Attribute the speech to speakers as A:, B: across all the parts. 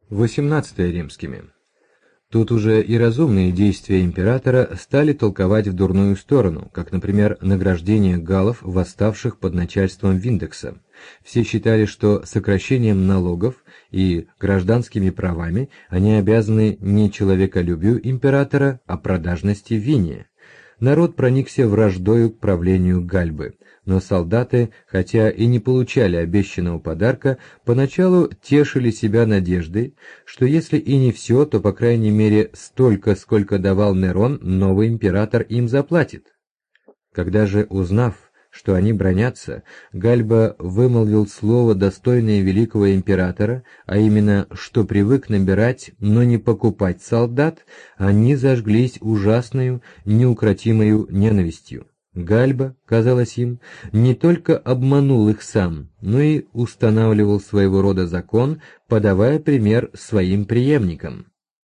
A: 18 римскими. Тут уже и разумные действия императора стали толковать в дурную сторону, как, например, награждение галлов, восставших под начальством Виндекса. Все считали, что сокращением налогов и гражданскими правами они обязаны не человеколюбию императора, а продажности Виния. Народ проникся враждою к правлению Гальбы, но солдаты, хотя и не получали обещанного подарка, поначалу тешили себя надеждой, что если и не все, то по крайней мере столько, сколько давал Нерон, новый император им заплатит. Когда же, узнав, что они бранятся, Гальба вымолвил слово, достойное великого императора, а именно, что привык набирать, но не покупать солдат, они зажглись ужасною, неукротимою ненавистью. Гальба, казалось им, не только обманул их сам, но и устанавливал своего рода закон, подавая пример своим преемникам.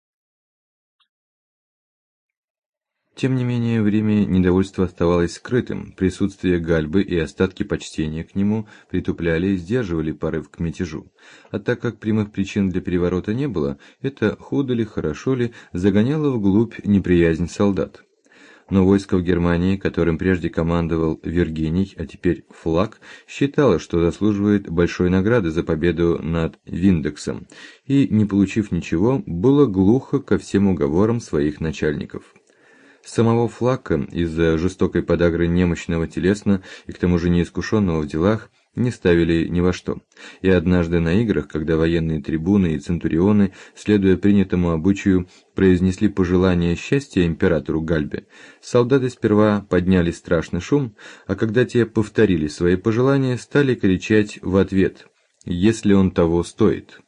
B: Тем не менее, в Риме недовольство оставалось скрытым, присутствие Гальбы и остатки почтения к нему притупляли и сдерживали порыв к мятежу. А так как прямых причин для переворота не было, это, худо ли, хорошо ли, загоняло вглубь неприязнь солдат. Но войско в Германии, которым прежде командовал Виргиний, а теперь Флаг, считало, что заслуживает большой награды за победу над Виндексом, и, не получив ничего, было глухо ко всем уговорам своих начальников. Самого Флакка из-за жестокой подагры немощного телесно и к тому же неискушенного в делах не ставили ни во что. И однажды на играх, когда военные трибуны и центурионы, следуя принятому обычаю, произнесли пожелание счастья императору Гальбе, солдаты сперва подняли страшный шум, а когда те повторили свои пожелания, стали кричать в ответ «если он того стоит».